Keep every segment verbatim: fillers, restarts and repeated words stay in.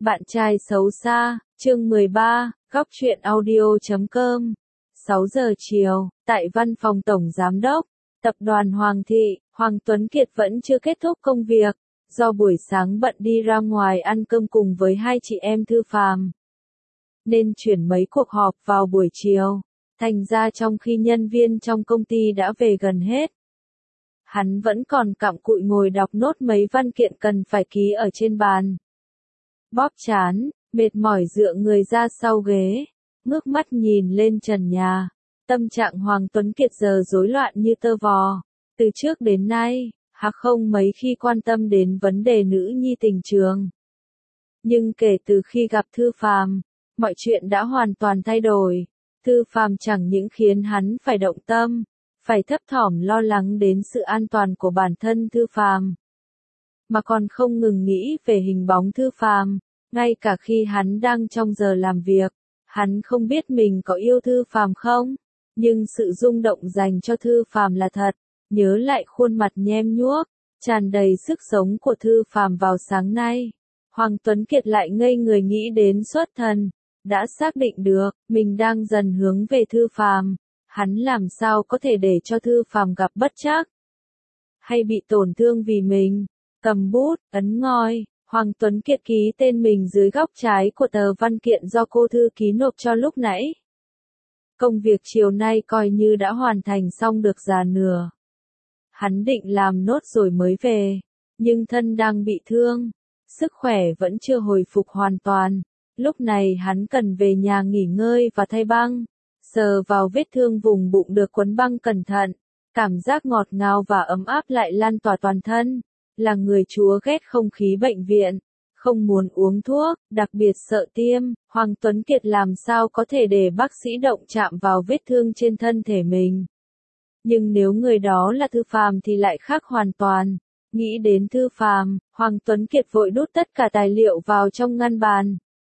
Bạn trai xấu xa, chương mười ba, góc truyện audio chấm com. sáu giờ chiều, tại văn phòng Tổng Giám đốc, Tập đoàn Hoàng Thị, Hoàng Tuấn Kiệt vẫn chưa kết thúc công việc, do buổi sáng bận đi ra ngoài ăn cơm cùng với hai chị em Thư Phàm, nên chuyển mấy cuộc họp vào buổi chiều, thành ra trong khi nhân viên trong công ty đã về gần hết, hắn vẫn còn cặm cụi ngồi đọc nốt mấy văn kiện cần phải ký ở trên bàn. Bóp trán, mệt mỏi dựa người ra sau ghế, ngước mắt nhìn lên trần nhà. Tâm trạng Hoàng Tuấn Kiệt giờ rối loạn như tơ vò. Từ trước đến nay, hắn không mấy khi quan tâm đến vấn đề nữ nhi tình trường. Nhưng kể từ khi gặp Thư Phàm, mọi chuyện đã hoàn toàn thay đổi. Thư Phàm chẳng những khiến hắn phải động tâm, phải thấp thỏm lo lắng đến sự an toàn của bản thân Thư Phàm, mà còn không ngừng nghĩ về hình bóng Thư Phàm, ngay cả khi hắn đang trong giờ làm việc, hắn không biết mình có yêu Thư Phàm không, nhưng sự rung động dành cho Thư Phàm là thật. Nhớ lại khuôn mặt nhem nhuốc, tràn đầy sức sống của Thư Phàm vào sáng nay, Hoàng Tuấn Kiệt lại ngây người nghĩ đến xuất thần, đã xác định được mình đang dần hướng về Thư Phàm, hắn làm sao có thể để cho Thư Phàm gặp bất trắc hay bị tổn thương vì mình. Cầm bút, ấn ngòi, Hoàng Tuấn Kiệt ký tên mình dưới góc trái của tờ văn kiện do cô thư ký nộp cho lúc nãy. Công việc chiều nay coi như đã hoàn thành xong được già nửa. Hắn định làm nốt rồi mới về, nhưng thân đang bị thương, sức khỏe vẫn chưa hồi phục hoàn toàn. Lúc này hắn cần về nhà nghỉ ngơi và thay băng, sờ vào vết thương vùng bụng được quấn băng cẩn thận, cảm giác ngọt ngào và ấm áp lại lan tỏa toàn thân. Là người chúa ghét không khí bệnh viện, không muốn uống thuốc, đặc biệt sợ tiêm, Hoàng Tuấn Kiệt làm sao có thể để bác sĩ động chạm vào vết thương trên thân thể mình. Nhưng nếu người đó là Thư Phàm thì lại khác hoàn toàn. Nghĩ đến Thư Phàm, Hoàng Tuấn Kiệt vội đút tất cả tài liệu vào trong ngăn bàn.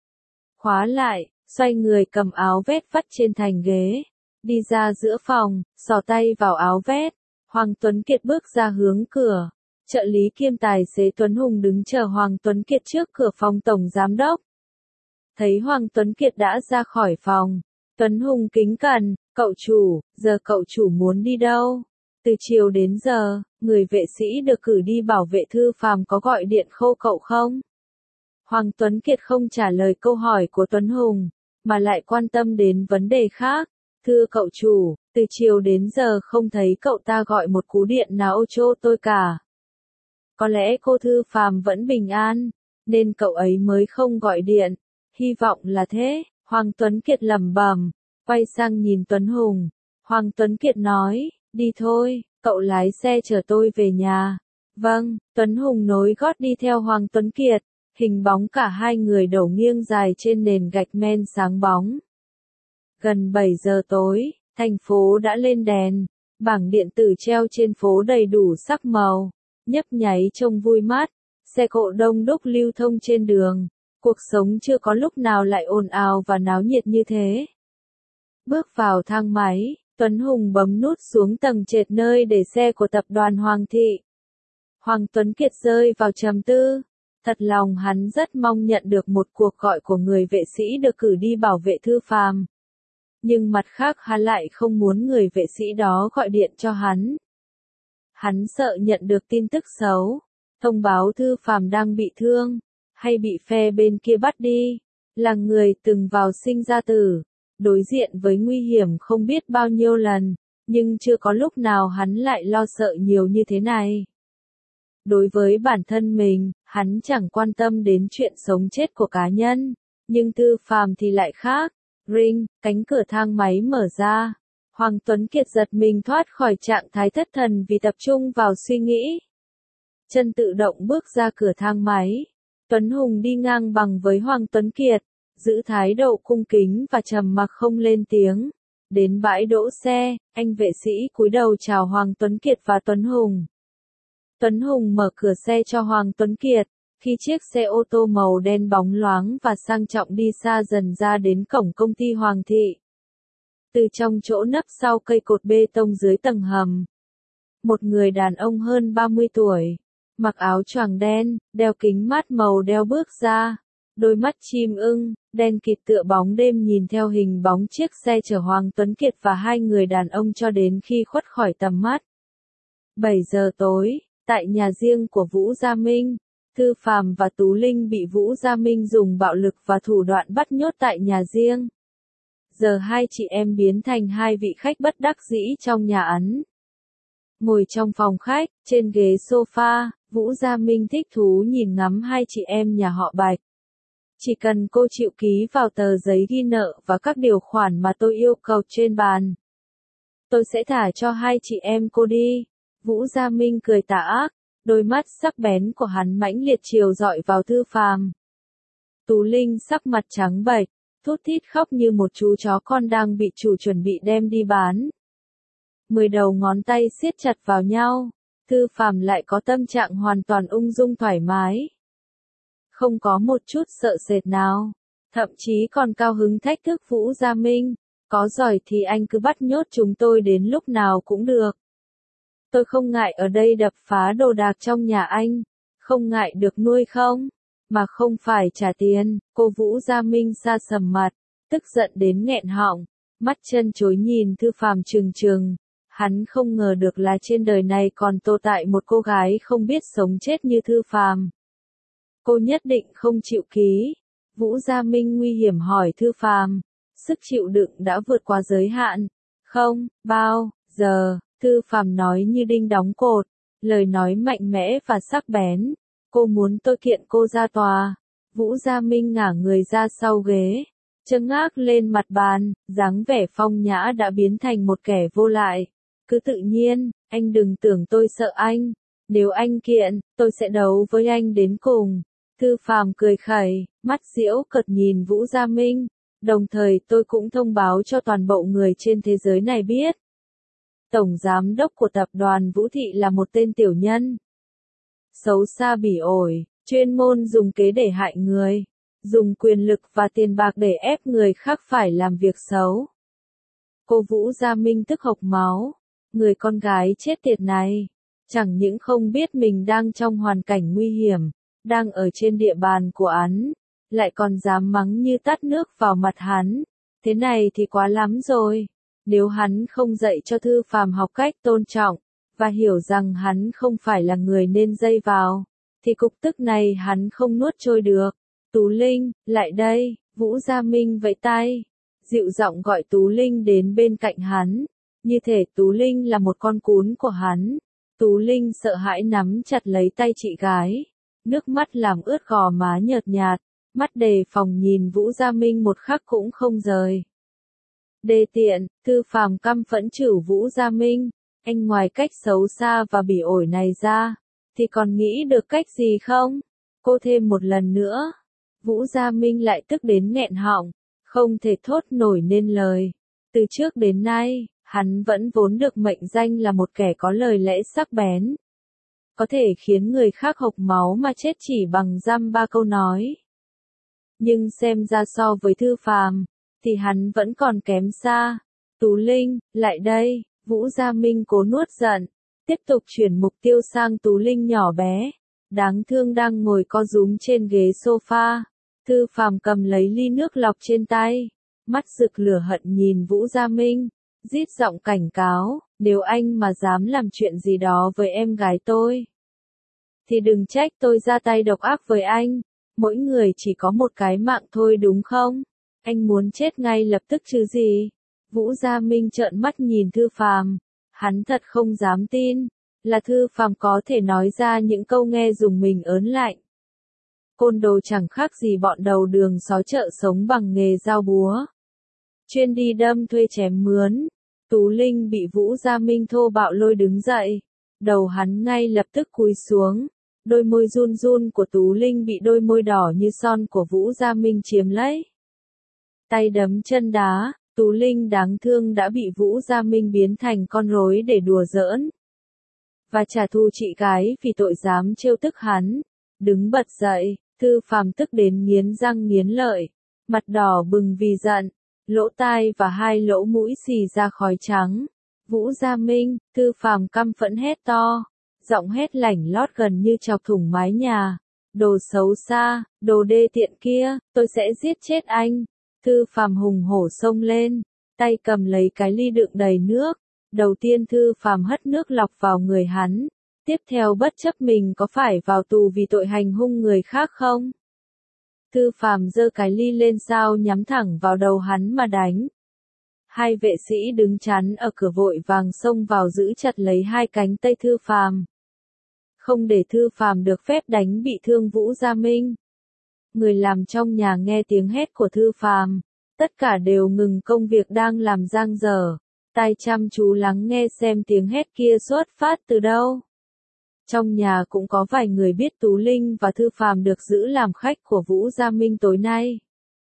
Khóa lại, xoay người cầm áo vest vắt trên thành ghế, đi ra giữa phòng, xỏ tay vào áo vest. Hoàng Tuấn Kiệt bước ra hướng cửa. Trợ lý kiêm tài xế Tuấn Hùng đứng chờ Hoàng Tuấn Kiệt trước cửa phòng Tổng Giám đốc. Thấy Hoàng Tuấn Kiệt đã ra khỏi phòng, Tuấn Hùng kính cẩn, cậu chủ, giờ cậu chủ muốn đi đâu? Từ chiều đến giờ, người vệ sĩ được cử đi bảo vệ Thư Phàm có gọi điện khô cậu không? Hoàng Tuấn Kiệt không trả lời câu hỏi của Tuấn Hùng, mà lại quan tâm đến vấn đề khác. Thưa cậu chủ, từ chiều đến giờ không thấy cậu ta gọi một cú điện nào cho tôi cả. Có lẽ cô Thư Phàm vẫn bình an, nên cậu ấy mới không gọi điện. Hy vọng là thế, Hoàng Tuấn Kiệt lẩm bẩm, quay sang nhìn Tuấn Hùng. Hoàng Tuấn Kiệt nói, đi thôi, cậu lái xe chở tôi về nhà. Vâng, Tuấn Hùng nối gót đi theo Hoàng Tuấn Kiệt, hình bóng cả hai người đổ nghiêng dài trên nền gạch men sáng bóng. Gần bảy giờ tối, thành phố đã lên đèn, bảng điện tử treo trên phố đầy đủ sắc màu. Nhấp nháy trông vui mắt, xe cộ đông đúc lưu thông trên đường, cuộc sống chưa có lúc nào lại ồn ào và náo nhiệt như thế. Bước vào thang máy, Tuấn Hùng bấm nút xuống tầng trệt nơi để xe của tập đoàn Hoàng Thị. Hoàng Tuấn Kiệt rơi vào trầm tư, thật lòng hắn rất mong nhận được một cuộc gọi của người vệ sĩ được cử đi bảo vệ Thư Phàm. Nhưng mặt khác hắn lại không muốn người vệ sĩ đó gọi điện cho hắn. Hắn sợ nhận được tin tức xấu, thông báo Thư Phàm đang bị thương, hay bị phe bên kia bắt đi, là người từng vào sinh ra tử, đối diện với nguy hiểm không biết bao nhiêu lần, nhưng chưa có lúc nào hắn lại lo sợ nhiều như thế này. Đối với bản thân mình, hắn chẳng quan tâm đến chuyện sống chết của cá nhân, nhưng Thư Phàm thì lại khác. Ring, cánh cửa thang máy mở ra. Hoàng Tuấn Kiệt giật mình thoát khỏi trạng thái thất thần vì tập trung vào suy nghĩ. Chân tự động bước ra cửa thang máy. Tuấn Hùng đi ngang bằng với Hoàng Tuấn Kiệt, giữ thái độ cung kính và trầm mặc không lên tiếng. Đến bãi đỗ xe, anh vệ sĩ cúi đầu chào Hoàng Tuấn Kiệt và Tuấn Hùng. Tuấn Hùng mở cửa xe cho Hoàng Tuấn Kiệt. Khi chiếc xe ô tô màu đen bóng loáng và sang trọng đi xa dần ra đến cổng công ty Hoàng Thị. Từ trong chỗ nấp sau cây cột bê tông dưới tầng hầm, một người đàn ông hơn ba mươi tuổi, mặc áo choàng đen, đeo kính mát màu đeo bước ra. đôi mắt chim ưng, đen kịt tựa bóng đêm nhìn theo hình bóng chiếc xe chở Hoàng Tuấn Kiệt và hai người đàn ông cho đến khi khuất khỏi tầm mắt. bảy giờ tối, tại nhà riêng của Vũ Gia Minh, Thư Phàm và Tú Linh bị Vũ Gia Minh dùng bạo lực và thủ đoạn bắt nhốt tại nhà riêng. Giờ hai chị em biến thành hai vị khách bất đắc dĩ trong nhà ấn. Ngồi trong phòng khách, trên ghế sofa, Vũ Gia Minh thích thú nhìn ngắm hai chị em nhà họ Bạch. Chỉ cần cô chịu ký vào tờ giấy ghi nợ và các điều khoản mà tôi yêu cầu trên bàn, tôi sẽ thả cho hai chị em cô đi. Vũ Gia Minh cười tà ác, đôi mắt sắc bén của hắn mãnh liệt chiều dọi vào Thư Phàm. Tú Linh sắc mặt trắng bệch, thút thít khóc như một chú chó con đang bị chủ chuẩn bị đem đi bán. Mười đầu ngón tay siết chặt vào nhau, Thư Phàm lại có tâm trạng hoàn toàn ung dung thoải mái. Không có một chút sợ sệt nào, thậm chí còn cao hứng thách thức Vũ Gia Minh, có giỏi thì anh cứ bắt nhốt chúng tôi đến lúc nào cũng được. Tôi không ngại ở đây đập phá đồ đạc trong nhà anh, không ngại được nuôi không, mà không phải trả tiền. Cô Vũ Gia Minh sa sầm mặt, tức giận đến nghẹn họng, mắt chân chối nhìn Thư Phàm trừng trừng. Hắn không ngờ được là trên đời này còn tồn tại một cô gái không biết sống chết như Thư Phàm. Cô nhất định không chịu ký. Vũ Gia Minh nguy hiểm hỏi Thư Phàm, sức chịu đựng đã vượt qua giới hạn. Không, bao giờ, Thư Phàm nói như đinh đóng cột, lời nói mạnh mẽ và sắc bén. Cô muốn tôi kiện cô ra tòa. Vũ Gia Minh ngả người ra sau ghế, châng ác lên mặt bàn, dáng vẻ phong nhã đã biến thành một kẻ vô lại. Cứ tự nhiên, anh đừng tưởng tôi sợ anh. Nếu anh kiện, tôi sẽ đấu với anh đến cùng. Thư Phàm cười khẩy, mắt giễu cợt nhìn Vũ Gia Minh. Đồng thời tôi cũng thông báo cho toàn bộ người trên thế giới này biết. Tổng giám đốc của tập đoàn Vũ Thị là một tên tiểu nhân. Xấu xa bỉ ổi, chuyên môn dùng kế để hại người. Dùng quyền lực và tiền bạc để ép người khác phải làm việc xấu. Cô Vũ Gia Minh tức hộc máu. Người con gái chết tiệt này, chẳng những không biết mình đang trong hoàn cảnh nguy hiểm, đang ở trên địa bàn của hắn, lại còn dám mắng như tát nước vào mặt hắn. Thế này thì quá lắm rồi. Nếu hắn không dạy cho Thư Phàm học cách tôn trọng, và hiểu rằng hắn không phải là người nên dây vào, thì cục tức này hắn không nuốt trôi được. Tú Linh, lại đây. Vũ Gia Minh vẫy tay, dịu giọng gọi Tú Linh đến bên cạnh hắn. Như thể Tú Linh là một con cún của hắn. Tú Linh sợ hãi nắm chặt lấy tay chị gái. Nước mắt làm ướt gò má nhợt nhạt. Mắt đề phòng nhìn Vũ Gia Minh một khắc cũng không rời. Đê tiện, Thư Phàm căm phẫn chửi Vũ Gia Minh. Anh ngoài cách xấu xa và bỉ ổi này ra, thì còn nghĩ được cách gì không? Cô thêm một lần nữa. Vũ Gia Minh lại tức đến nghẹn họng, không thể thốt nổi nên lời. Từ trước đến nay, hắn vẫn vốn được mệnh danh là một kẻ có lời lẽ sắc bén. Có thể khiến người khác hộc máu mà chết chỉ bằng dăm ba câu nói. Nhưng xem ra so với Thư Phàm, thì hắn vẫn còn kém xa. Tú Linh, lại đây. Vũ Gia Minh cố nuốt giận, tiếp tục chuyển mục tiêu sang Tú Linh nhỏ bé, đáng thương đang ngồi co rúm trên ghế sofa. Thư Phàm cầm lấy ly nước lọc trên tay, mắt rực lửa hận nhìn Vũ Gia Minh, rít giọng cảnh cáo, nếu anh mà dám làm chuyện gì đó với em gái tôi, thì đừng trách tôi ra tay độc ác với anh. Mỗi người chỉ có một cái mạng thôi đúng không? Anh muốn chết ngay lập tức chứ gì? Vũ Gia Minh trợn mắt nhìn Thư Phàm, hắn thật không dám tin, là Thư Phàm có thể nói ra những câu nghe dùng mình ớn lạnh. Côn đồ chẳng khác gì bọn đầu đường xó chợ sống bằng nghề dao búa. Chuyên đi đâm thuê chém mướn. Tú Linh bị Vũ Gia Minh thô bạo lôi đứng dậy. Đầu hắn ngay lập tức cúi xuống. Đôi môi run run của Tú Linh bị đôi môi đỏ như son của Vũ Gia Minh chiếm lấy. Tay đấm chân đá, Tú Linh đáng thương đã bị Vũ Gia Minh biến thành con rối để đùa giỡn. Và trả thù chị gái vì tội dám trêu tức hắn. Đứng bật dậy, Thư Phàm tức đến nghiến răng nghiến lợi, mặt đỏ bừng vì giận, lỗ tai và hai lỗ mũi xì ra khói trắng. Vũ Gia Minh, Thư Phàm căm phẫn hét to, giọng hét lảnh lót gần như chọc thủng mái nhà. Đồ xấu xa, đồ đê tiện kia, tôi sẽ giết chết anh. Thư Phàm hùng hổ xông lên, tay cầm lấy cái ly đựng đầy nước. Đầu tiên Thư Phàm hất nước lọc vào người hắn. Tiếp theo bất chấp mình có phải vào tù vì tội hành hung người khác không? Thư Phàm giơ cái ly lên sao nhắm thẳng vào đầu hắn mà đánh. Hai vệ sĩ đứng chắn ở cửa vội vàng xông vào giữ chặt lấy hai cánh tay Thư Phàm. Không để Thư Phàm được phép đánh bị thương Vũ Gia Minh. Người làm trong nhà nghe tiếng hét của Thư Phàm, tất cả đều ngừng công việc đang làm dang dở, tai chăm chú lắng nghe xem tiếng hét kia xuất phát từ đâu. Trong nhà cũng có vài người biết Tú Linh và Thư Phàm được giữ làm khách của Vũ Gia Minh tối nay,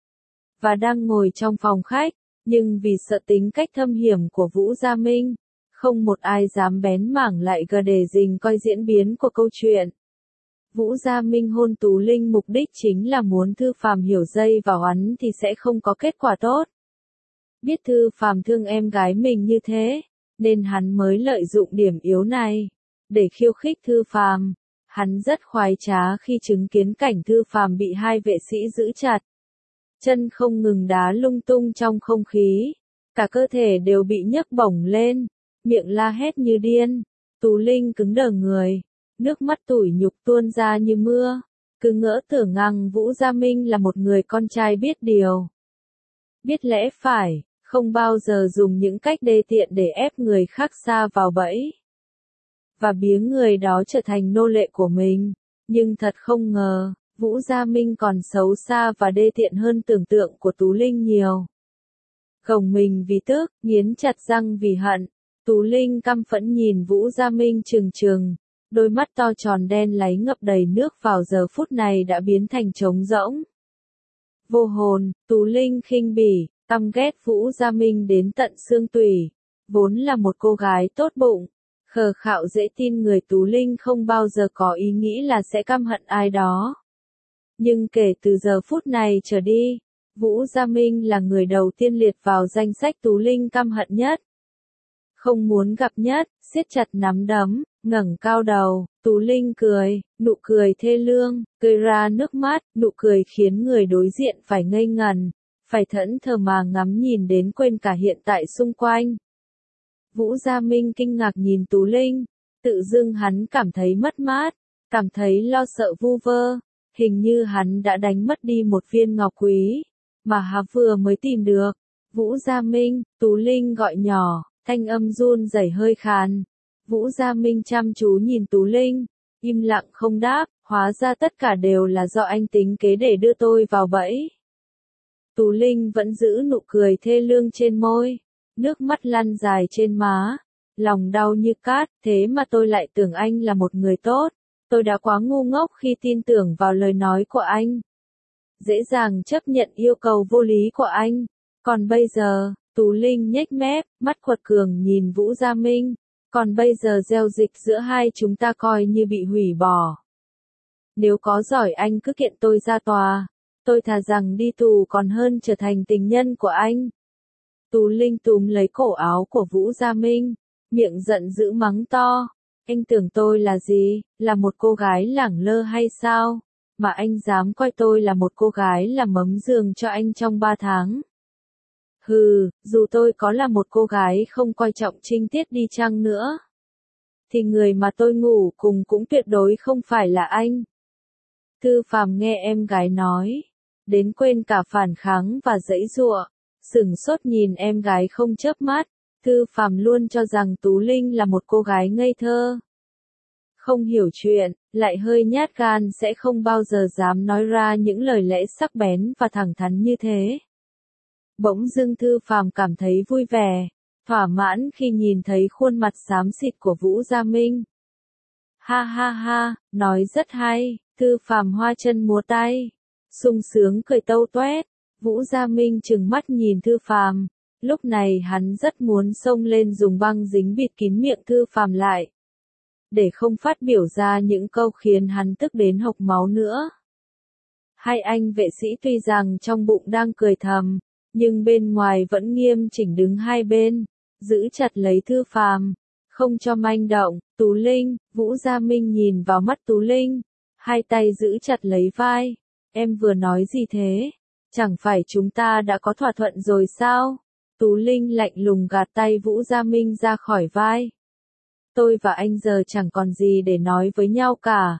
và đang ngồi trong phòng khách, nhưng vì sợ tính cách thâm hiểm của Vũ Gia Minh, không một ai dám bén mảng lại gần để rình coi diễn biến của câu chuyện. Vũ Gia Minh hôn Tú Linh mục đích chính là muốn Thư Phàm hiểu dây vào hắn thì sẽ không có kết quả tốt. Biết Thư Phàm thương em gái mình như thế, nên hắn mới lợi dụng điểm yếu này để khiêu khích Thư Phàm. Hắn rất khoái trá khi chứng kiến cảnh Thư Phàm bị hai vệ sĩ giữ chặt. Chân không ngừng đá lung tung trong không khí, cả cơ thể đều bị nhấc bổng lên, miệng la hét như điên. Tú Linh cứng đờ người, nước mắt tủi nhục tuôn ra như mưa, cứ ngỡ tưởng rằng Vũ Gia Minh là một người con trai biết điều, biết lẽ phải, không bao giờ dùng những cách đê tiện để ép người khác sa vào bẫy, và biếng người đó trở thành nô lệ của mình. Nhưng thật không ngờ, Vũ Gia Minh còn xấu xa và đê tiện hơn tưởng tượng của Tú Linh nhiều. Gồng mình vì tức, nghiến chặt răng vì hận, Tú Linh căm phẫn nhìn Vũ Gia Minh trừng trừng, đôi mắt to tròn đen láy ngập đầy nước vào giờ phút này đã biến thành trống rỗng. Vô hồn, Tú Linh khinh bỉ, căm ghét Vũ Gia Minh đến tận xương tủy, vốn là một cô gái tốt bụng, khờ khạo dễ tin người Tú Linh không bao giờ có ý nghĩ là sẽ căm hận ai đó. Nhưng kể từ giờ phút này trở đi, Vũ Gia Minh là người đầu tiên liệt vào danh sách Tú Linh căm hận nhất. Không muốn gặp nhất, siết chặt nắm đấm, ngẩng cao đầu, Tú Linh cười, nụ cười thê lương, cười ra nước mắt, nụ cười khiến người đối diện phải ngây ngần, phải thẫn thờ mà ngắm nhìn đến quên cả hiện tại xung quanh. Vũ Gia Minh kinh ngạc nhìn Tú Linh, tự dưng hắn cảm thấy mất mát, cảm thấy lo sợ vu vơ, hình như hắn đã đánh mất đi một viên ngọc quý, mà hắn vừa mới tìm được. Vũ Gia Minh, Tú Linh gọi nhỏ, thanh âm run rẩy hơi khàn. Vũ Gia Minh chăm chú nhìn Tú Linh, im lặng không đáp, hóa ra tất cả đều là do anh tính kế để đưa tôi vào bẫy. Tú Linh vẫn giữ nụ cười thê lương trên môi, nước mắt lăn dài trên má, lòng đau như cát, thế mà tôi lại tưởng anh là một người tốt, tôi đã quá ngu ngốc khi tin tưởng vào lời nói của anh. Dễ dàng chấp nhận yêu cầu vô lý của anh, còn bây giờ, Tú Linh nhếch mép, mắt quật cường nhìn Vũ Gia Minh, còn bây giờ giao dịch giữa hai chúng ta coi như bị hủy bỏ. Nếu có giỏi anh cứ kiện tôi ra tòa, tôi thà rằng đi tù còn hơn trở thành tình nhân của anh. Tú Linh túm lấy cổ áo của Vũ Gia Minh, miệng giận dữ mắng to, anh tưởng tôi là gì, là một cô gái lẳng lơ hay sao, mà anh dám coi tôi là một cô gái làm mấm giường cho anh trong ba tháng. Hừ, dù tôi có là một cô gái không coi trọng trinh tiết đi chăng nữa, thì người mà tôi ngủ cùng cũng tuyệt đối không phải là anh. Thư Phàm nghe em gái nói, đến quên cả phản kháng và giãy giụa, sửng sốt nhìn em gái không chớp mắt. Thư Phàm luôn cho rằng Tú Linh là một cô gái ngây thơ, không hiểu chuyện, lại hơi nhát gan sẽ không bao giờ dám nói ra những lời lẽ sắc bén và thẳng thắn như thế. Bỗng dưng Thư Phàm cảm thấy vui vẻ, thỏa mãn khi nhìn thấy khuôn mặt xám xịt của Vũ Gia Minh. Ha ha ha, nói rất hay, Thư Phàm hoa chân múa tay, sung sướng cười tâu toét. Vũ Gia Minh trừng mắt nhìn Thư Phàm, lúc này hắn rất muốn xông lên dùng băng dính bịt kín miệng Thư Phàm lại, để không phát biểu ra những câu khiến hắn tức đến hộc máu nữa. Hai anh vệ sĩ tuy rằng trong bụng đang cười thầm, nhưng bên ngoài vẫn nghiêm chỉnh đứng hai bên, giữ chặt lấy Thư Phàm, không cho manh động. Tú Linh, Vũ Gia Minh nhìn vào mắt Tú Linh, hai tay giữ chặt lấy vai. Em vừa nói gì thế? Chẳng phải chúng ta đã có thỏa thuận rồi sao? Tú Linh lạnh lùng gạt tay Vũ Gia Minh ra khỏi vai. Tôi và anh giờ chẳng còn gì để nói với nhau cả.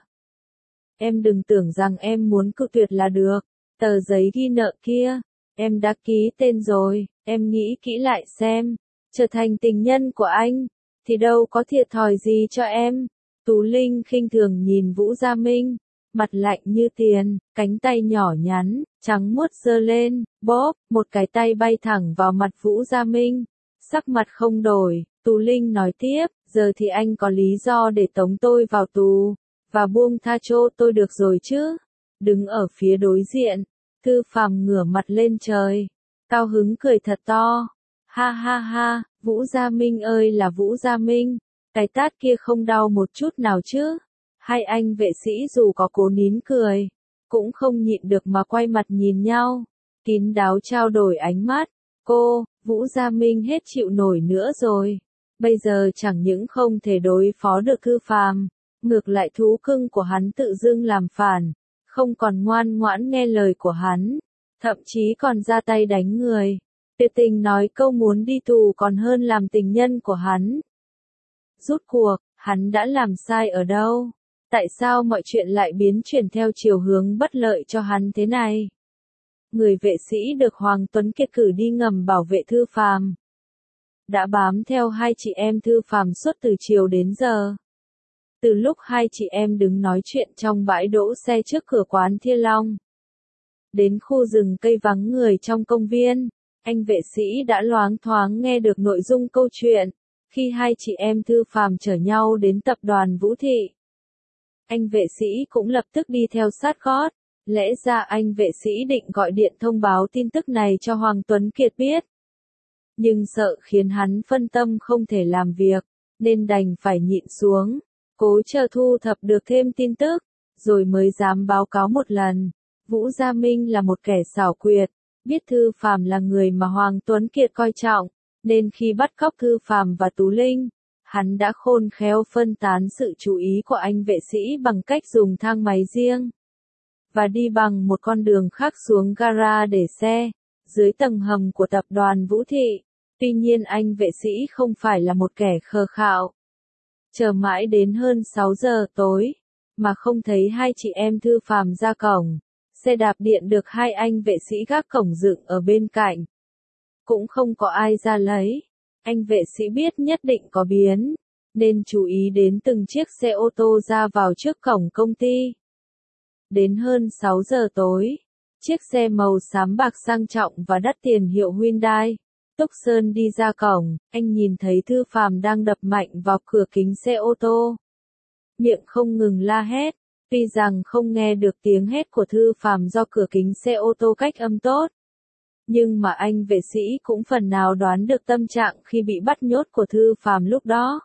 Em đừng tưởng rằng em muốn cự tuyệt là được. Tờ giấy ghi nợ kia, em đã ký tên rồi, em nghĩ kỹ lại xem. Trở thành tình nhân của anh, thì đâu có thiệt thòi gì cho em. Tú Linh khinh thường nhìn Vũ Gia Minh, mặt lạnh như tiền, cánh tay nhỏ nhắn, trắng muốt giơ lên, bóp, một cái tay bay thẳng vào mặt Vũ Gia Minh. Sắc mặt không đổi, Tú Linh nói tiếp, giờ thì anh có lý do để tống tôi vào tù, và buông tha cho tôi được rồi chứ. Đứng ở phía đối diện, Thư Phàm ngửa mặt lên trời, cao hứng cười thật to. Ha ha ha, Vũ Gia Minh ơi là Vũ Gia Minh, cái tát kia không đau một chút nào chứ. Hai anh vệ sĩ dù có cố nín cười, cũng không nhịn được mà quay mặt nhìn nhau, kín đáo trao đổi ánh mắt. Cô, Vũ Gia Minh hết chịu nổi nữa rồi. Bây giờ chẳng những không thể đối phó được Thư Phàm, ngược lại thú cưng của hắn tự dưng làm phản, không còn ngoan ngoãn nghe lời của hắn, thậm chí còn ra tay đánh người. Tuyệt tình nói câu muốn đi tù còn hơn làm tình nhân của hắn. Rút cuộc, hắn đã làm sai ở đâu? Tại sao mọi chuyện lại biến chuyển theo chiều hướng bất lợi cho hắn thế này? Người vệ sĩ được Hoàng Tuấn Kiệt cử đi ngầm bảo vệ Thư Phàm, đã bám theo hai chị em Thư Phàm suốt từ chiều đến giờ. Từ lúc hai chị em đứng nói chuyện trong bãi đỗ xe trước cửa quán Thiên Long, đến khu rừng cây vắng người trong công viên, anh vệ sĩ đã loáng thoáng nghe được nội dung câu chuyện, khi hai chị em Thư Phàm chở nhau đến tập đoàn Vũ Thị. Anh vệ sĩ cũng lập tức đi theo sát gót, lẽ ra anh vệ sĩ định gọi điện thông báo tin tức này cho Hoàng Tuấn Kiệt biết. Nhưng sợ khiến hắn phân tâm không thể làm việc, nên đành phải nhịn xuống, cố chờ thu thập được thêm tin tức, rồi mới dám báo cáo một lần. Vũ Gia Minh là một kẻ xảo quyệt, biết Thư Phàm là người mà Hoàng Tuấn Kiệt coi trọng, nên khi bắt cóc Thư Phàm và Tú Linh, hắn đã khôn khéo phân tán sự chú ý của anh vệ sĩ bằng cách dùng thang máy riêng, và đi bằng một con đường khác xuống gara để xe, dưới tầng hầm của tập đoàn Vũ Thị. Tuy nhiên anh vệ sĩ không phải là một kẻ khờ khạo. Chờ mãi đến hơn sáu giờ tối, mà không thấy hai chị em Thư Phàm ra cổng. Xe đạp điện được hai anh vệ sĩ gác cổng dựng ở bên cạnh. Cũng không có ai ra lấy. Anh vệ sĩ biết nhất định có biến, nên chú ý đến từng chiếc xe ô tô ra vào trước cổng công ty. Đến hơn sáu giờ tối, chiếc xe màu xám bạc sang trọng và đắt tiền hiệu Hyundai Tucson đi ra cổng, anh nhìn thấy Thư Phàm đang đập mạnh vào cửa kính xe ô tô, miệng không ngừng la hét. Tuy rằng không nghe được tiếng hét của Thư Phàm do cửa kính xe ô tô cách âm tốt, nhưng mà anh vệ sĩ cũng phần nào đoán được tâm trạng khi bị bắt nhốt của Thư Phàm lúc đó.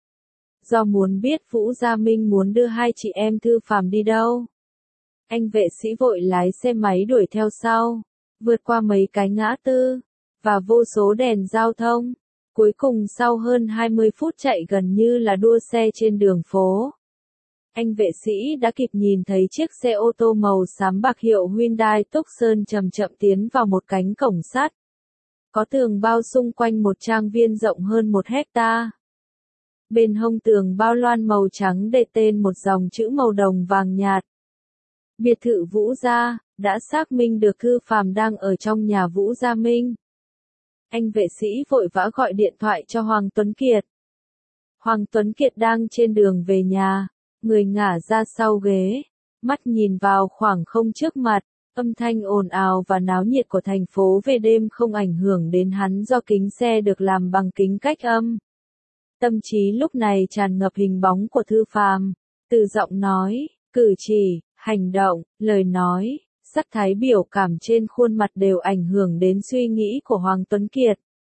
Do muốn biết Vũ Gia Minh muốn đưa hai chị em Thư Phàm đi đâu, anh vệ sĩ vội lái xe máy đuổi theo sau, vượt qua mấy cái ngã tư, và vô số đèn giao thông. Cuối cùng sau hơn hai mươi phút chạy gần như là đua xe trên đường phố, anh vệ sĩ đã kịp nhìn thấy chiếc xe ô tô màu xám bạc hiệu Hyundai Tucson chậm chậm tiến vào một cánh cổng sắt, có tường bao xung quanh một trang viên rộng hơn một hecta. Bên hông tường bao loan màu trắng đề tên một dòng chữ màu đồng vàng nhạt. Biệt thự Vũ Gia, đã xác minh được Thư Phàm đang ở trong nhà Vũ Gia Minh. Anh vệ sĩ vội vã gọi điện thoại cho Hoàng Tuấn Kiệt. Hoàng Tuấn Kiệt đang trên đường về nhà, người ngả ra sau ghế, mắt nhìn vào khoảng không trước mặt, âm thanh ồn ào và náo nhiệt của thành phố về đêm không ảnh hưởng đến hắn do kính xe được làm bằng kính cách âm. Tâm trí lúc này tràn ngập hình bóng của Thư Phàm, từ giọng nói, cử chỉ, hành động, lời nói, sắc thái biểu cảm trên khuôn mặt đều ảnh hưởng đến suy nghĩ của Hoàng Tuấn Kiệt.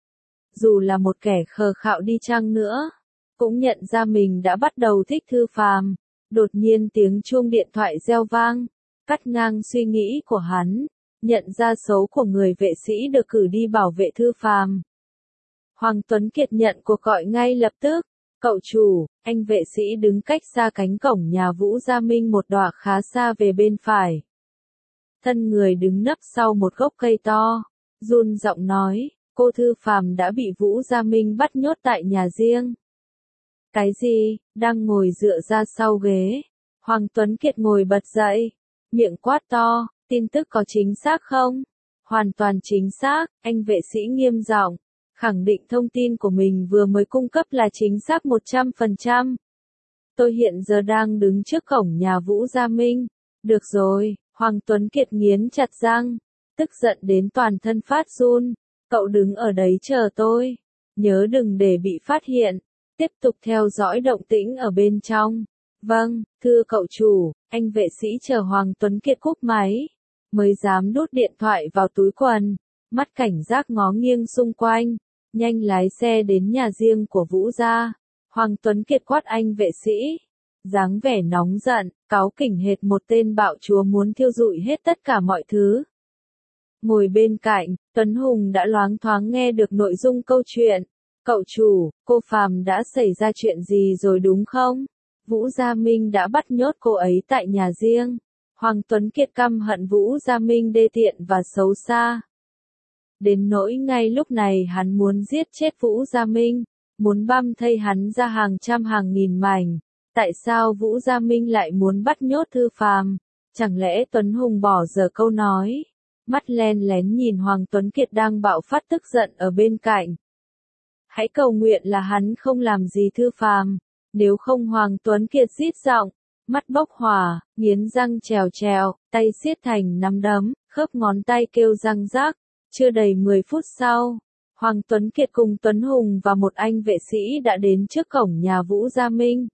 Dù là một kẻ khờ khạo đi chăng nữa, cũng nhận ra mình đã bắt đầu thích Thư Phàm. Đột nhiên tiếng chuông điện thoại reo vang, cắt ngang suy nghĩ của hắn, nhận ra số của người vệ sĩ được cử đi bảo vệ Thư Phàm. Hoàng Tuấn Kiệt nhận cuộc gọi ngay lập tức, Cậu chủ, anh vệ sĩ đứng cách xa cánh cổng nhà Vũ Gia Minh một đoạn khá xa về bên phải. Thân người đứng nấp sau một gốc cây to, run giọng nói, cô Thư Phàm đã bị Vũ Gia Minh bắt nhốt tại nhà riêng. Cái gì, đang ngồi dựa ra sau ghế. Hoàng Tuấn Kiệt ngồi bật dậy, miệng quát to, tin tức có chính xác không? Hoàn toàn chính xác, anh vệ sĩ nghiêm giọng, khẳng định thông tin của mình vừa mới cung cấp là chính xác một trăm phần trăm. Tôi hiện giờ đang đứng trước cổng nhà Vũ Gia Minh. Được rồi, Hoàng Tuấn Kiệt nghiến chặt răng, tức giận đến toàn thân phát run. Cậu đứng ở đấy chờ tôi. Nhớ đừng để bị phát hiện. Tiếp tục theo dõi động tĩnh ở bên trong. Vâng, thưa cậu chủ, anh vệ sĩ chờ Hoàng Tuấn Kiệt cúp máy. Mới dám đút điện thoại vào túi quần. Mắt cảnh giác ngó nghiêng xung quanh. Nhanh lái xe đến nhà riêng của Vũ gia. Hoàng Tuấn Kiệt quát anh vệ sĩ. Dáng vẻ nóng giận, cáu kỉnh hệt một tên bạo chúa muốn thiêu rụi hết tất cả mọi thứ. Ngồi bên cạnh, Tuấn Hùng đã loáng thoáng nghe được nội dung câu chuyện. Cậu chủ, cô Phàm đã xảy ra chuyện gì rồi đúng không? Vũ Gia Minh đã bắt nhốt cô ấy tại nhà riêng. Hoàng Tuấn Kiệt căm hận Vũ Gia Minh đê tiện và xấu xa. Đến nỗi ngay lúc này hắn muốn giết chết Vũ Gia Minh, muốn băm thây hắn ra hàng trăm hàng nghìn mảnh. Tại sao Vũ Gia Minh lại muốn bắt nhốt Thư Phàm? Chẳng lẽ Tuấn Hùng bỏ dở câu nói? Mắt len lén nhìn Hoàng Tuấn Kiệt đang bạo phát tức giận ở bên cạnh. Hãy cầu nguyện là hắn không làm gì Thư Phàm, nếu không Hoàng Tuấn Kiệt rít giọng, mắt bốc hỏa, nghiến răng trèo trèo, tay siết thành nắm đấm, khớp ngón tay kêu răng rác. Chưa đầy mười phút sau, Hoàng Tuấn Kiệt cùng Tuấn Hùng và một anh vệ sĩ đã đến trước cổng nhà Vũ Gia Minh.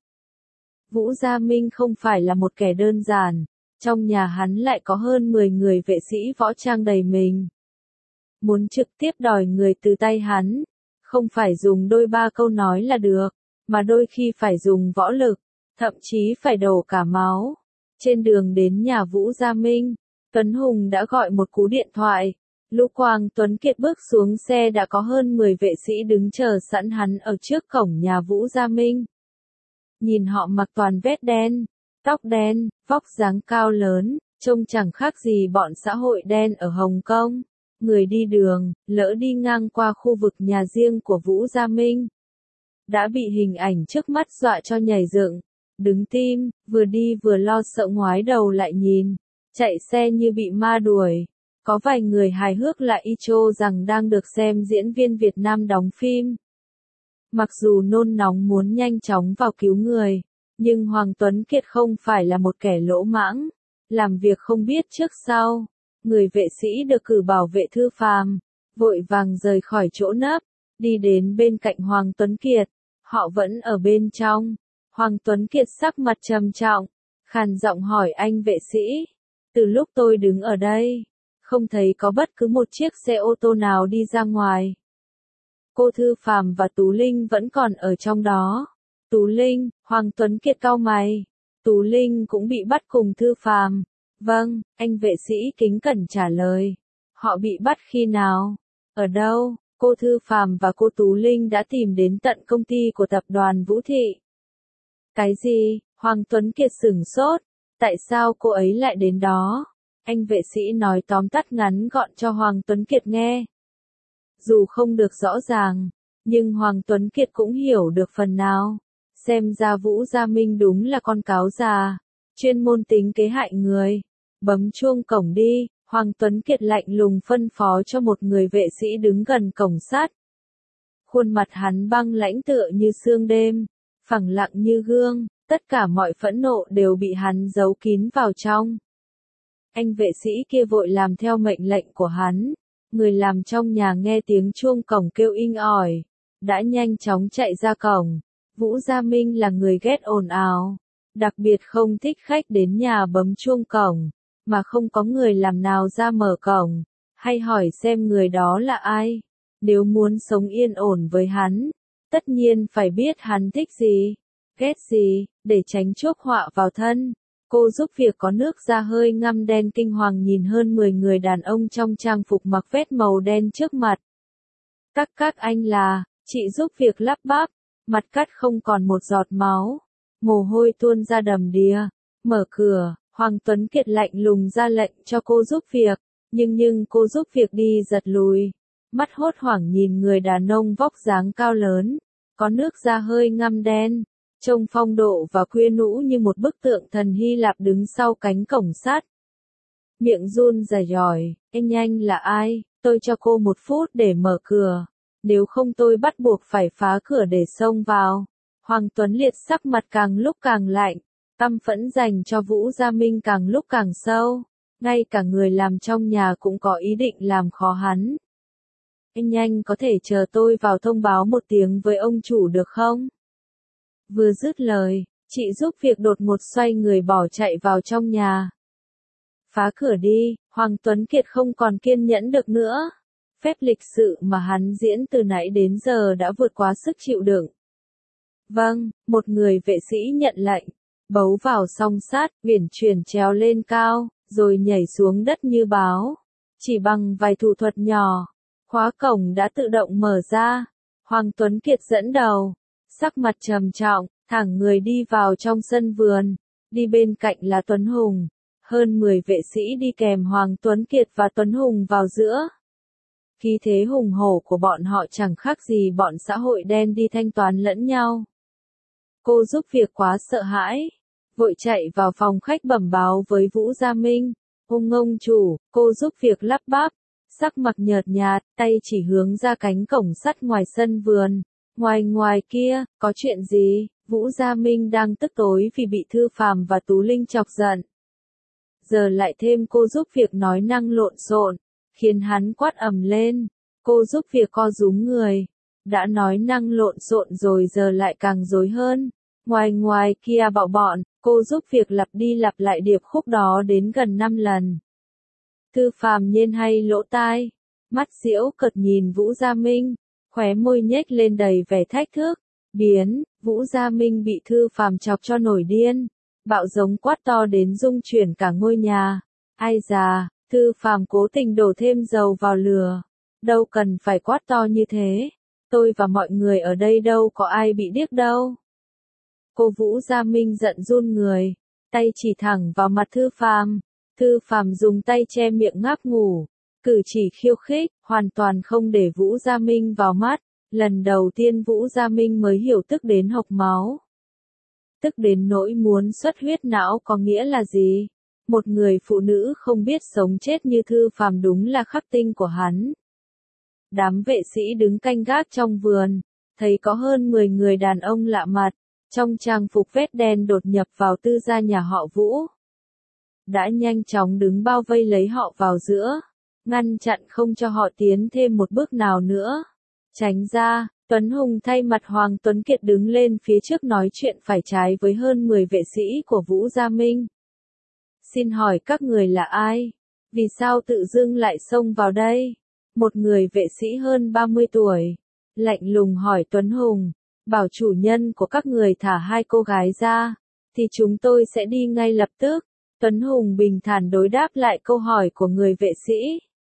Vũ Gia Minh không phải là một kẻ đơn giản, trong nhà hắn lại có hơn mười người vệ sĩ võ trang đầy mình. Muốn trực tiếp đòi người từ tay hắn, không phải dùng đôi ba câu nói là được, mà đôi khi phải dùng võ lực, thậm chí phải đổ cả máu. Trên đường đến nhà Vũ Gia Minh, Tuấn Hùng đã gọi một cú điện thoại. Lúc Hoàng Tuấn Kiệt bước xuống xe đã có hơn mười vệ sĩ đứng chờ sẵn hắn ở trước cổng nhà Vũ Gia Minh. Nhìn họ mặc toàn vest đen, tóc đen, vóc dáng cao lớn, trông chẳng khác gì bọn xã hội đen ở Hồng Kông. Người đi đường, lỡ đi ngang qua khu vực nhà riêng của Vũ Gia Minh, đã bị hình ảnh trước mắt dọa cho nhảy dựng, đứng tim, vừa đi vừa lo sợ ngoái đầu lại nhìn, chạy xe như bị ma đuổi. Có vài người hài hước lại y chô rằng đang được xem diễn viên Việt Nam đóng phim. Mặc dù nôn nóng muốn nhanh chóng vào cứu người, nhưng Hoàng Tuấn Kiệt không phải là một kẻ lỗ mãng, làm việc không biết trước sau. Người vệ sĩ được cử bảo vệ Thư Phàm, vội vàng rời khỏi chỗ nấp, đi đến bên cạnh Hoàng Tuấn Kiệt. Họ vẫn ở bên trong. Hoàng Tuấn Kiệt sắc mặt trầm trọng, khàn giọng hỏi anh vệ sĩ, từ lúc tôi đứng ở đây, không thấy có bất cứ một chiếc xe ô tô nào đi ra ngoài. Cô Thư Phàm và Tú Linh vẫn còn ở trong đó. Tú Linh, Hoàng Tuấn Kiệt cau mày. Tú Linh cũng bị bắt cùng Thư Phàm. Vâng, anh vệ sĩ kính cẩn trả lời. Họ bị bắt khi nào? Ở đâu? Cô Thư Phàm và cô Tú Linh đã tìm đến tận công ty của tập đoàn Vũ Thị. Cái gì? Hoàng Tuấn Kiệt sửng sốt. Tại sao cô ấy lại đến đó? Anh vệ sĩ nói tóm tắt ngắn gọn cho Hoàng Tuấn Kiệt nghe. Dù không được rõ ràng, nhưng Hoàng Tuấn Kiệt cũng hiểu được phần nào. Xem ra Vũ Gia Minh đúng là con cáo già, chuyên môn tính kế hại người. Bấm chuông cổng đi, Hoàng Tuấn Kiệt lạnh lùng phân phó cho một người vệ sĩ đứng gần cổng sắt. Khuôn mặt hắn băng lãnh tựa như sương đêm, phẳng lặng như gương, tất cả mọi phẫn nộ đều bị hắn giấu kín vào trong. Anh vệ sĩ kia vội làm theo mệnh lệnh của hắn. Người làm trong nhà nghe tiếng chuông cổng kêu inh ỏi, đã nhanh chóng chạy ra cổng. Vũ Gia Minh là người ghét ồn ào, đặc biệt không thích khách đến nhà bấm chuông cổng, mà không có người làm nào ra mở cổng, hay hỏi xem người đó là ai. Nếu muốn sống yên ổn với hắn, tất nhiên phải biết hắn thích gì, ghét gì, để tránh chuốc họa vào thân. Cô giúp việc có nước da hơi ngăm đen kinh hoàng nhìn hơn mười người đàn ông trong trang phục mặc vest màu đen trước mặt. Các các anh là, chị giúp việc lắp bắp, mặt cắt không còn một giọt máu, mồ hôi tuôn ra đầm đìa. Mở cửa, Hoàng Tuấn Kiệt lạnh lùng ra lệnh cho cô giúp việc, nhưng nhưng cô giúp việc đi giật lùi, mắt hốt hoảng nhìn người đàn ông vóc dáng cao lớn, có nước da hơi ngăm đen, trông phong độ và quyến rũ như một bức tượng thần Hy Lạp đứng sau cánh cổng sắt. Miệng run rẩy rỏi, anh anh là ai, tôi cho cô một phút để mở cửa, nếu không tôi bắt buộc phải phá cửa để xông vào. Hoàng Tuấn Liệt sắc mặt càng lúc càng lạnh, căm phẫn dành cho Vũ Gia Minh càng lúc càng sâu, ngay cả người làm trong nhà cũng có ý định làm khó hắn. Anh anh có thể chờ tôi vào thông báo một tiếng với ông chủ được không? Vừa dứt lời, chị giúp việc đột ngột xoay người bỏ chạy vào trong nhà. Phá cửa đi, Hoàng Tuấn Kiệt không còn kiên nhẫn được nữa. Phép lịch sự mà hắn diễn từ nãy đến giờ đã vượt quá sức chịu đựng. Vâng, một người vệ sĩ nhận lệnh, bấu vào song sắt, uyển chuyển trèo lên cao, rồi nhảy xuống đất như báo. Chỉ bằng vài thủ thuật nhỏ, khóa cổng đã tự động mở ra. Hoàng Tuấn Kiệt dẫn đầu, sắc mặt trầm trọng, thẳng người đi vào trong sân vườn, đi bên cạnh là Tuấn Hùng. Hơn mười vệ sĩ đi kèm Hoàng Tuấn Kiệt và Tuấn Hùng vào giữa. Khí thế hùng hổ của bọn họ chẳng khác gì bọn xã hội đen đi thanh toán lẫn nhau. Cô giúp việc quá sợ hãi, vội chạy vào phòng khách bẩm báo với Vũ Gia Minh. Ông ông chủ, cô giúp việc lắp bắp, sắc mặt nhợt nhạt, tay chỉ hướng ra cánh cổng sắt ngoài sân vườn. Ngoài ngoài kia, có chuyện gì? Vũ Gia Minh đang tức tối vì bị Thư Phàm và Tú Linh chọc giận. Giờ lại thêm cô giúp việc nói năng lộn xộn, khiến hắn quát ầm lên. Cô giúp việc co rúm người, đã nói năng lộn xộn rồi giờ lại càng rối hơn. Ngoài ngoài kia bạo bọn, cô giúp việc lặp đi lặp lại điệp khúc đó đến gần năm lần. Thư Phàm nhiên hay lỗ tai, mắt giễu cợt nhìn Vũ Gia Minh, khóe môi nhếch lên đầy vẻ thách thức. Biến, Vũ Gia Minh bị Thư Phàm chọc cho nổi điên, bạo giống quát to đến rung chuyển cả ngôi nhà. Ai già, Thư Phàm cố tình đổ thêm dầu vào lửa. Đâu cần phải quát to như thế, tôi và mọi người ở đây đâu có ai bị điếc đâu. Cô Vũ Gia Minh giận run người, tay chỉ thẳng vào mặt Thư Phàm. Thư Phàm dùng tay che miệng ngáp ngủ, cử chỉ khiêu khích, hoàn toàn không để Vũ Gia Minh vào mắt. Lần đầu tiên Vũ Gia Minh mới hiểu tức đến hộc máu. Tức đến nỗi muốn xuất huyết não có nghĩa là gì? Một người phụ nữ không biết sống chết như Thư Phàm đúng là khắc tinh của hắn. Đám vệ sĩ đứng canh gác trong vườn, thấy có hơn mười người đàn ông lạ mặt, trong trang phục vest đen đột nhập vào tư gia nhà họ Vũ. Đã nhanh chóng đứng bao vây lấy họ vào giữa, ngăn chặn không cho họ tiến thêm một bước nào nữa. Tránh ra, Tuấn Hùng thay mặt Hoàng Tuấn Kiệt đứng lên phía trước nói chuyện phải trái với hơn mười vệ sĩ của Vũ Gia Minh. Xin hỏi các người là ai? Vì sao tự dưng lại xông vào đây? Một người vệ sĩ hơn ba mươi tuổi, lạnh lùng hỏi Tuấn Hùng, bảo chủ nhân của các người thả hai cô gái ra, thì chúng tôi sẽ đi ngay lập tức. Tuấn Hùng bình thản đối đáp lại câu hỏi của người vệ sĩ.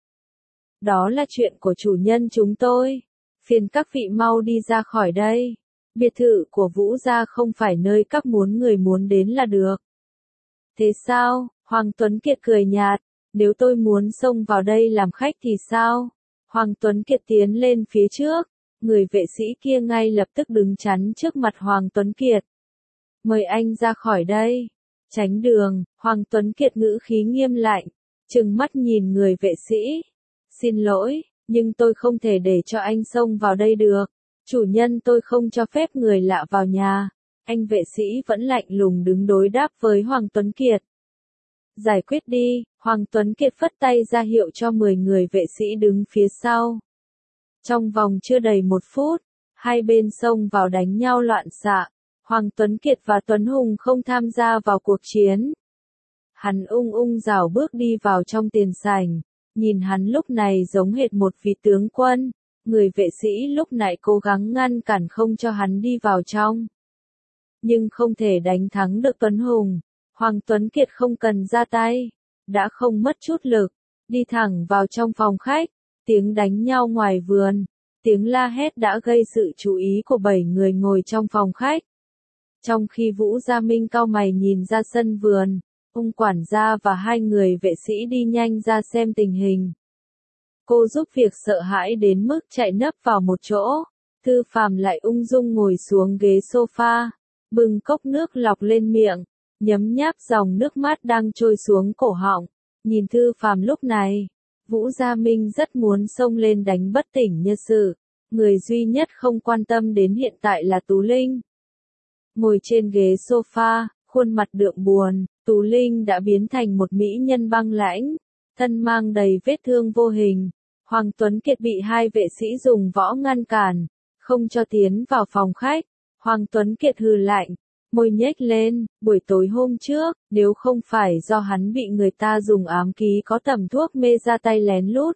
Đó là chuyện của chủ nhân chúng tôi. Phiền các vị mau đi ra khỏi đây. Biệt thự của Vũ Gia không phải nơi các muốn người muốn đến là được. Thế sao? Hoàng Tuấn Kiệt cười nhạt. Nếu tôi muốn xông vào đây làm khách thì sao? Hoàng Tuấn Kiệt tiến lên phía trước. Người vệ sĩ kia ngay lập tức đứng chắn trước mặt Hoàng Tuấn Kiệt. Mời anh ra khỏi đây. Tránh đường, Hoàng Tuấn Kiệt ngữ khí nghiêm lạnh, trừng mắt nhìn người vệ sĩ. Xin lỗi, nhưng tôi không thể để cho anh xông vào đây được. Chủ nhân tôi không cho phép người lạ vào nhà. Anh vệ sĩ vẫn lạnh lùng đứng đối đáp với Hoàng Tuấn Kiệt. Giải quyết đi, Hoàng Tuấn Kiệt phất tay ra hiệu cho mười người vệ sĩ đứng phía sau. Trong vòng chưa đầy một phút, hai bên xông vào đánh nhau loạn xạ. Hoàng Tuấn Kiệt và Tuấn Hùng không tham gia vào cuộc chiến. Hắn ung ung rảo bước đi vào trong tiền sảnh, nhìn hắn lúc này giống hệt một vị tướng quân, người vệ sĩ lúc nãy cố gắng ngăn cản không cho hắn đi vào trong. Nhưng không thể đánh thắng được Tuấn Hùng, Hoàng Tuấn Kiệt không cần ra tay, đã không mất chút lực, đi thẳng vào trong phòng khách, tiếng đánh nhau ngoài vườn, Tiếng la hét đã gây sự chú ý của bảy người ngồi trong phòng khách. Trong khi Vũ Gia Minh cau mày nhìn ra sân vườn, ông quản gia và hai người vệ sĩ đi nhanh ra xem tình hình. Cô giúp việc sợ hãi đến mức chạy nấp vào một chỗ. Thư Phàm lại ung dung ngồi xuống ghế sofa, bưng cốc nước lọc lên miệng, nhấm nháp dòng nước mắt đang trôi xuống cổ họng. Nhìn Thư Phàm lúc này, Vũ Gia Minh rất muốn xông lên đánh bất tỉnh nhân sự. Người duy nhất không quan tâm đến hiện tại là Tú Linh. Ngồi trên ghế sofa, khuôn mặt đượm buồn, Tú Linh đã biến thành một mỹ nhân băng lãnh, thân mang đầy vết thương vô hình. Hoàng Tuấn Kiệt bị hai vệ sĩ dùng võ ngăn cản, không cho tiến vào phòng khách. Hoàng Tuấn Kiệt hừ lạnh, môi nhếch lên, buổi tối hôm trước, nếu không phải do hắn bị người ta dùng ám ký có tẩm thuốc mê ra tay lén lút,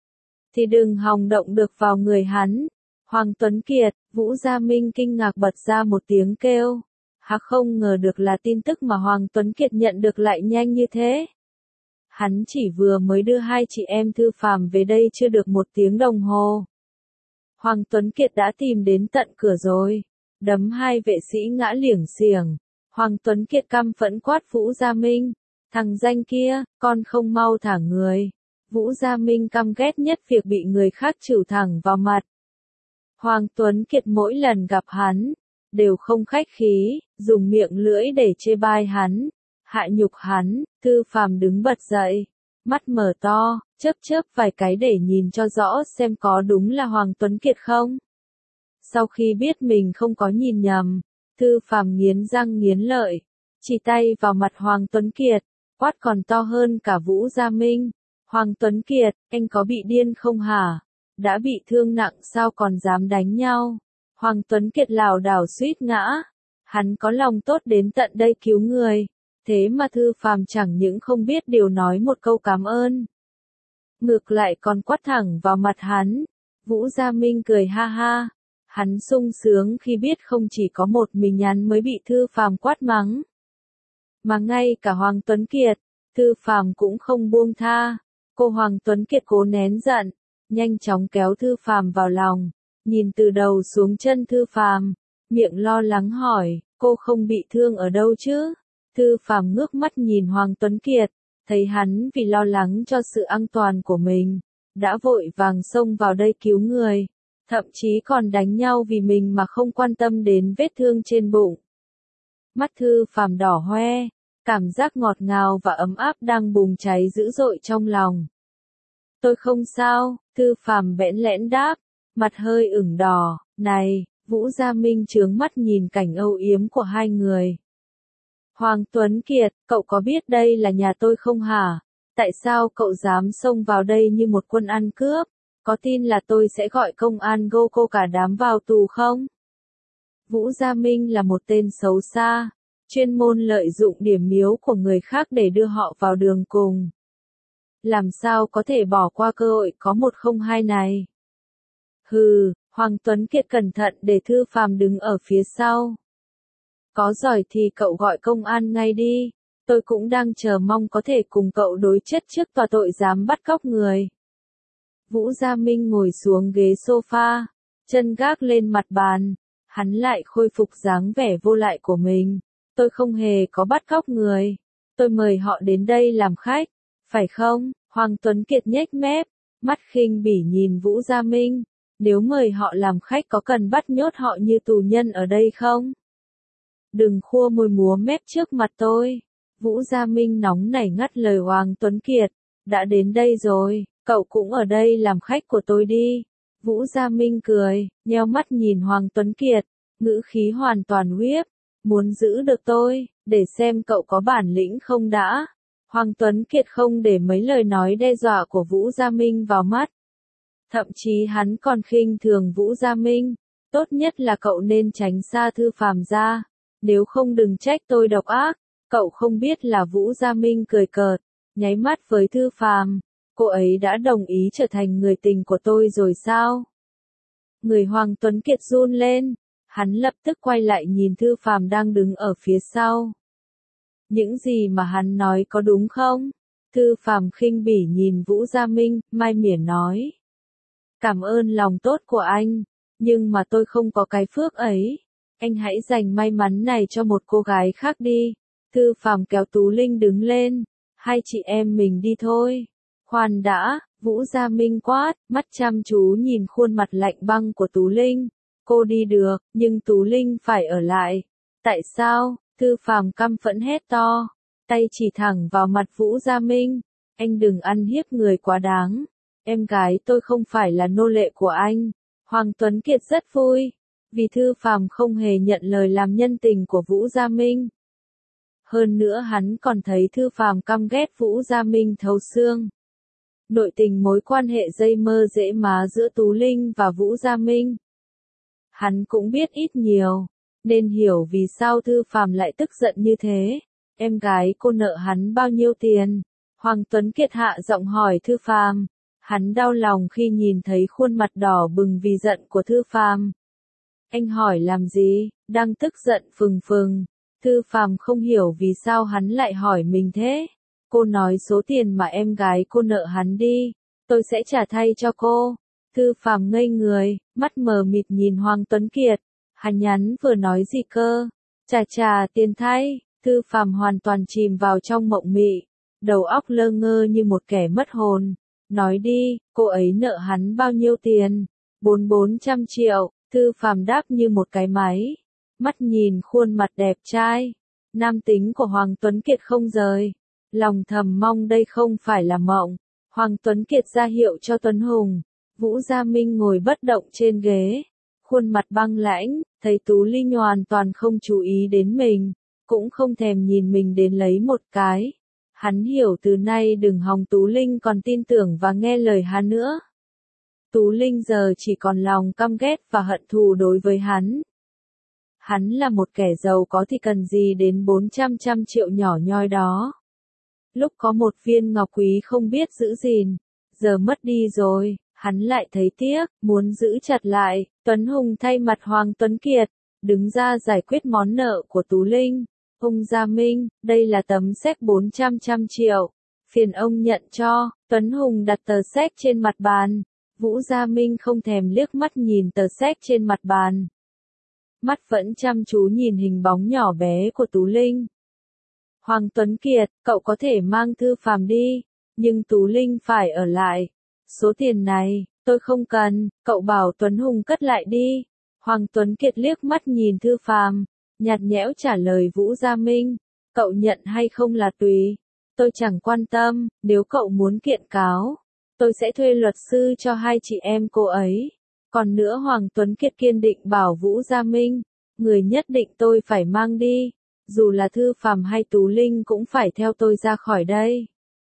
thì đừng hòng động được vào người hắn. Hoàng Tuấn Kiệt, Vũ Gia Minh kinh ngạc bật ra một tiếng kêu. Hắn không ngờ được là tin tức mà Hoàng Tuấn Kiệt nhận được lại nhanh như thế. Hắn chỉ vừa mới đưa hai chị em Thư Phàm về đây chưa được một tiếng đồng hồ. Hoàng Tuấn Kiệt đã tìm đến tận cửa rồi, đấm hai vệ sĩ ngã liểng xiềng. Hoàng Tuấn Kiệt căm phẫn quát Vũ Gia Minh, thằng danh kia, con không mau thả người. Vũ Gia Minh căm ghét nhất việc bị người khác chửi thẳng vào mặt. Hoàng Tuấn Kiệt mỗi lần gặp hắn, đều không khách khí, dùng miệng lưỡi để chê bai hắn, hạ nhục hắn. Thư Phàm đứng bật dậy, mắt mở to, chớp chớp vài cái để nhìn cho rõ xem có đúng là Hoàng Tuấn Kiệt không. Sau khi biết mình không có nhìn nhầm, Thư Phàm nghiến răng nghiến lợi, chỉ tay vào mặt Hoàng Tuấn Kiệt, quát còn to hơn cả Vũ Gia Minh. Hoàng Tuấn Kiệt, anh có bị điên không hả? Đã bị thương nặng sao còn dám đánh nhau? Hoàng Tuấn Kiệt lảo đảo suýt ngã. Hắn có lòng tốt đến tận đây cứu người, thế mà Thư Phàm chẳng những không biết điều nói một câu cảm ơn, ngược lại còn quát thẳng vào mặt hắn. Vũ Gia Minh cười ha ha, hắn sung sướng khi biết không chỉ có một mình hắn mới bị Thư Phàm quát mắng, mà ngay cả Hoàng Tuấn Kiệt, Thư Phàm cũng không buông tha. Cô Hoàng Tuấn Kiệt cố nén giận, nhanh chóng kéo Thư Phàm vào lòng, nhìn từ đầu xuống chân Thư Phàm, miệng lo lắng hỏi, cô không bị thương ở đâu chứ? Thư Phàm ngước mắt nhìn Hoàng Tuấn Kiệt, thấy hắn vì lo lắng cho sự an toàn của mình, đã vội vàng xông vào đây cứu người, thậm chí còn đánh nhau vì mình mà không quan tâm đến vết thương trên bụng. Mắt Thư Phàm đỏ hoe, cảm giác ngọt ngào và ấm áp đang bùng cháy dữ dội trong lòng. Tôi không sao, Thư Phàm bẽn lẽn đáp, mặt hơi ửng đỏ. Này, Vũ Gia Minh trướng mắt nhìn cảnh âu yếm của hai người. Hoàng Tuấn Kiệt, cậu có biết đây là nhà tôi không hả? Tại sao cậu dám xông vào đây như một quân ăn cướp? Có tin là tôi sẽ gọi công an gô cô cả đám vào tù không? Vũ Gia Minh là một tên xấu xa, chuyên môn lợi dụng điểm yếu của người khác để đưa họ vào đường cùng. Làm sao có thể bỏ qua cơ hội có một không hai này? Hừ, Hoàng Tuấn Kiệt cẩn thận để Thư Phàm đứng ở phía sau. Có giỏi thì cậu gọi công an ngay đi, tôi cũng đang chờ mong có thể cùng cậu đối chất trước tòa tội dám bắt cóc người. Vũ Gia Minh ngồi xuống ghế sofa, chân gác lên mặt bàn, hắn lại khôi phục dáng vẻ vô lại của mình. Tôi không hề có bắt cóc người, tôi mời họ đến đây làm khách, phải không? Hoàng Tuấn Kiệt nhếch mép, mắt khinh bỉ nhìn Vũ Gia Minh, nếu mời họ làm khách có cần bắt nhốt họ như tù nhân ở đây không? Đừng khua môi múa mép trước mặt tôi. Vũ Gia Minh nóng nảy ngắt lời Hoàng Tuấn Kiệt, đã đến đây rồi, cậu cũng ở đây làm khách của tôi đi. Vũ Gia Minh cười, nheo mắt nhìn Hoàng Tuấn Kiệt, ngữ khí hoàn toàn uy hiếp, muốn giữ được tôi, để xem cậu có bản lĩnh không đã. Hoàng Tuấn Kiệt không để mấy lời nói đe dọa của Vũ Gia Minh vào mắt. Thậm chí hắn còn khinh thường Vũ Gia Minh, tốt nhất là cậu nên tránh xa Thư Phàm ra, nếu không đừng trách tôi độc ác. Cậu không biết là Vũ Gia Minh cười cợt, nháy mắt với Thư Phàm, cô ấy đã đồng ý trở thành người tình của tôi rồi sao? Người Hoàng Tuấn Kiệt run lên, hắn lập tức quay lại nhìn Thư Phàm đang đứng ở phía sau. Những gì mà hắn nói có đúng không? Thư Phàm khinh bỉ nhìn Vũ Gia Minh, mai mỉa nói. Cảm ơn lòng tốt của anh, nhưng mà tôi không có cái phước ấy. Anh hãy dành may mắn này cho một cô gái khác đi. Thư Phàm kéo Tú Linh đứng lên. Hai chị em mình đi thôi. Khoan đã, Vũ Gia Minh quát, mắt chăm chú nhìn khuôn mặt lạnh băng của Tú Linh. Cô đi được, nhưng Tú Linh phải ở lại. Tại sao? Thư Phàm căm phẫn hét to, tay chỉ thẳng vào mặt Vũ Gia Minh. Anh đừng ăn hiếp người quá đáng. Em gái tôi không phải là nô lệ của anh. Hoàng Tuấn Kiệt rất vui, vì Thư Phàm không hề nhận lời làm nhân tình của Vũ Gia Minh. Hơn nữa hắn còn thấy Thư Phàm căm ghét Vũ Gia Minh thấu xương. Nội tình mối quan hệ dây mơ dễ má giữa Tú Linh và Vũ Gia Minh. Hắn cũng biết ít nhiều, nên hiểu vì sao Thư Phàm lại tức giận như thế. Em gái cô nợ hắn bao nhiêu tiền? Hoàng Tuấn Kiệt hạ giọng hỏi Thư Phàm. Hắn đau lòng khi nhìn thấy khuôn mặt đỏ bừng vì giận của Thư Phàm. Anh hỏi làm gì? Đang tức giận phừng phừng. Thư Phàm không hiểu vì sao hắn lại hỏi mình thế. Cô nói số tiền mà em gái cô nợ hắn đi, tôi sẽ trả thay cho cô. Thư Phàm ngây người, mắt mờ mịt nhìn Hoàng Tuấn Kiệt. Hắn nhắn vừa nói gì cơ? Chà chà tiền thay. Thư Phàm hoàn toàn chìm vào trong mộng mị, đầu óc lơ ngơ như một kẻ mất hồn. Nói đi, cô ấy nợ hắn bao nhiêu tiền? Bốn bốn trăm triệu. Thư Phàm đáp như một cái máy. Mắt nhìn khuôn mặt đẹp trai, nam tính của Hoàng Tuấn Kiệt không rời. Lòng thầm mong đây không phải là mộng. Hoàng Tuấn Kiệt ra hiệu cho Tuấn Hùng. Vũ Gia Minh ngồi bất động trên ghế, khuôn mặt băng lãnh, thấy Tú Linh hoàn toàn không chú ý đến mình, cũng không thèm nhìn mình đến lấy một cái. Hắn hiểu từ nay đừng hòng Tú Linh còn tin tưởng và nghe lời hắn nữa. Tú Linh giờ chỉ còn lòng căm ghét và hận thù đối với hắn. Hắn là một kẻ giàu có thì cần gì đến bốn trăm trăm triệu nhỏ nhoi đó. Lúc có một viên ngọc quý không biết giữ gìn, giờ mất đi rồi, hắn lại thấy tiếc, muốn giữ chặt lại. Tuấn Hùng thay mặt Hoàng Tuấn Kiệt, đứng ra giải quyết món nợ của Tú Linh. Ông Gia Minh, đây là tấm séc bốn trăm trăm triệu. Phiền ông nhận cho. Tuấn Hùng đặt tờ séc trên mặt bàn. Vũ Gia Minh không thèm liếc mắt nhìn tờ séc trên mặt bàn. Mắt vẫn chăm chú nhìn hình bóng nhỏ bé của Tú Linh. Hoàng Tuấn Kiệt, cậu có thể mang Thư Phàm đi, nhưng Tú Linh phải ở lại. Số tiền này, tôi không cần, cậu bảo Tuấn Hùng cất lại đi. Hoàng Tuấn Kiệt liếc mắt nhìn Thư Phàm, nhạt nhẽo trả lời Vũ Gia Minh, cậu nhận hay không là tùy. Tôi chẳng quan tâm, nếu cậu muốn kiện cáo, tôi sẽ thuê luật sư cho hai chị em cô ấy. Còn nữa Hoàng Tuấn Kiệt kiên định bảo Vũ Gia Minh, người nhất định tôi phải mang đi, dù là Thư Phàm hay Tú Linh cũng phải theo tôi ra khỏi đây.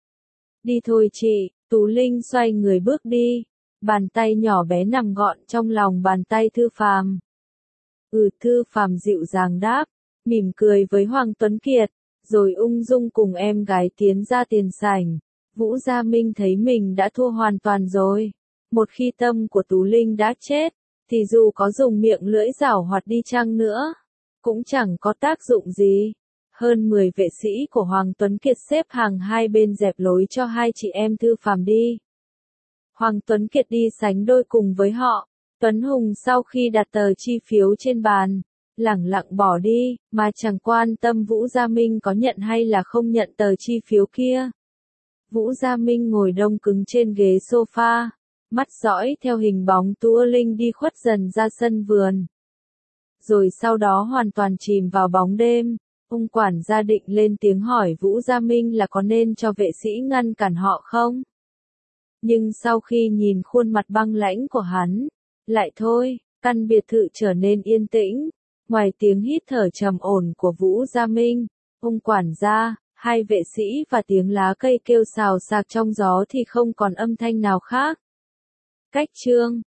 Đi thôi chị. Tú Linh xoay người bước đi, bàn tay nhỏ bé nằm gọn trong lòng bàn tay Thư Phàm. Ừ, Thư Phàm dịu dàng đáp, mỉm cười với Hoàng Tuấn Kiệt, rồi ung dung cùng em gái tiến ra tiền sảnh. Vũ Gia Minh thấy mình đã thua hoàn toàn rồi. Một khi tâm của Tú Linh đã chết, thì dù có dùng miệng lưỡi giảo hoạt đi chăng nữa, cũng chẳng có tác dụng gì. Hơn mười vệ sĩ của Hoàng Tuấn Kiệt xếp hàng hai bên dẹp lối cho hai chị em Thư Phàm đi. Hoàng Tuấn Kiệt đi sánh đôi cùng với họ. Tuấn Hùng sau khi đặt tờ chi phiếu trên bàn, lẳng lặng bỏ đi, mà chẳng quan tâm Vũ Gia Minh có nhận hay là không nhận tờ chi phiếu kia. Vũ Gia Minh ngồi đông cứng trên ghế sofa, mắt dõi theo hình bóng Tú Linh đi khuất dần ra sân vườn. Rồi sau đó hoàn toàn chìm vào bóng đêm. Ông quản gia định lên tiếng hỏi Vũ Gia Minh là có nên cho vệ sĩ ngăn cản họ không? Nhưng sau khi nhìn khuôn mặt băng lãnh của hắn, lại thôi, căn biệt thự trở nên yên tĩnh. Ngoài tiếng hít thở trầm ổn của Vũ Gia Minh, ông quản gia, hai vệ sĩ và tiếng lá cây kêu xào xạc trong gió thì không còn âm thanh nào khác. Cách chương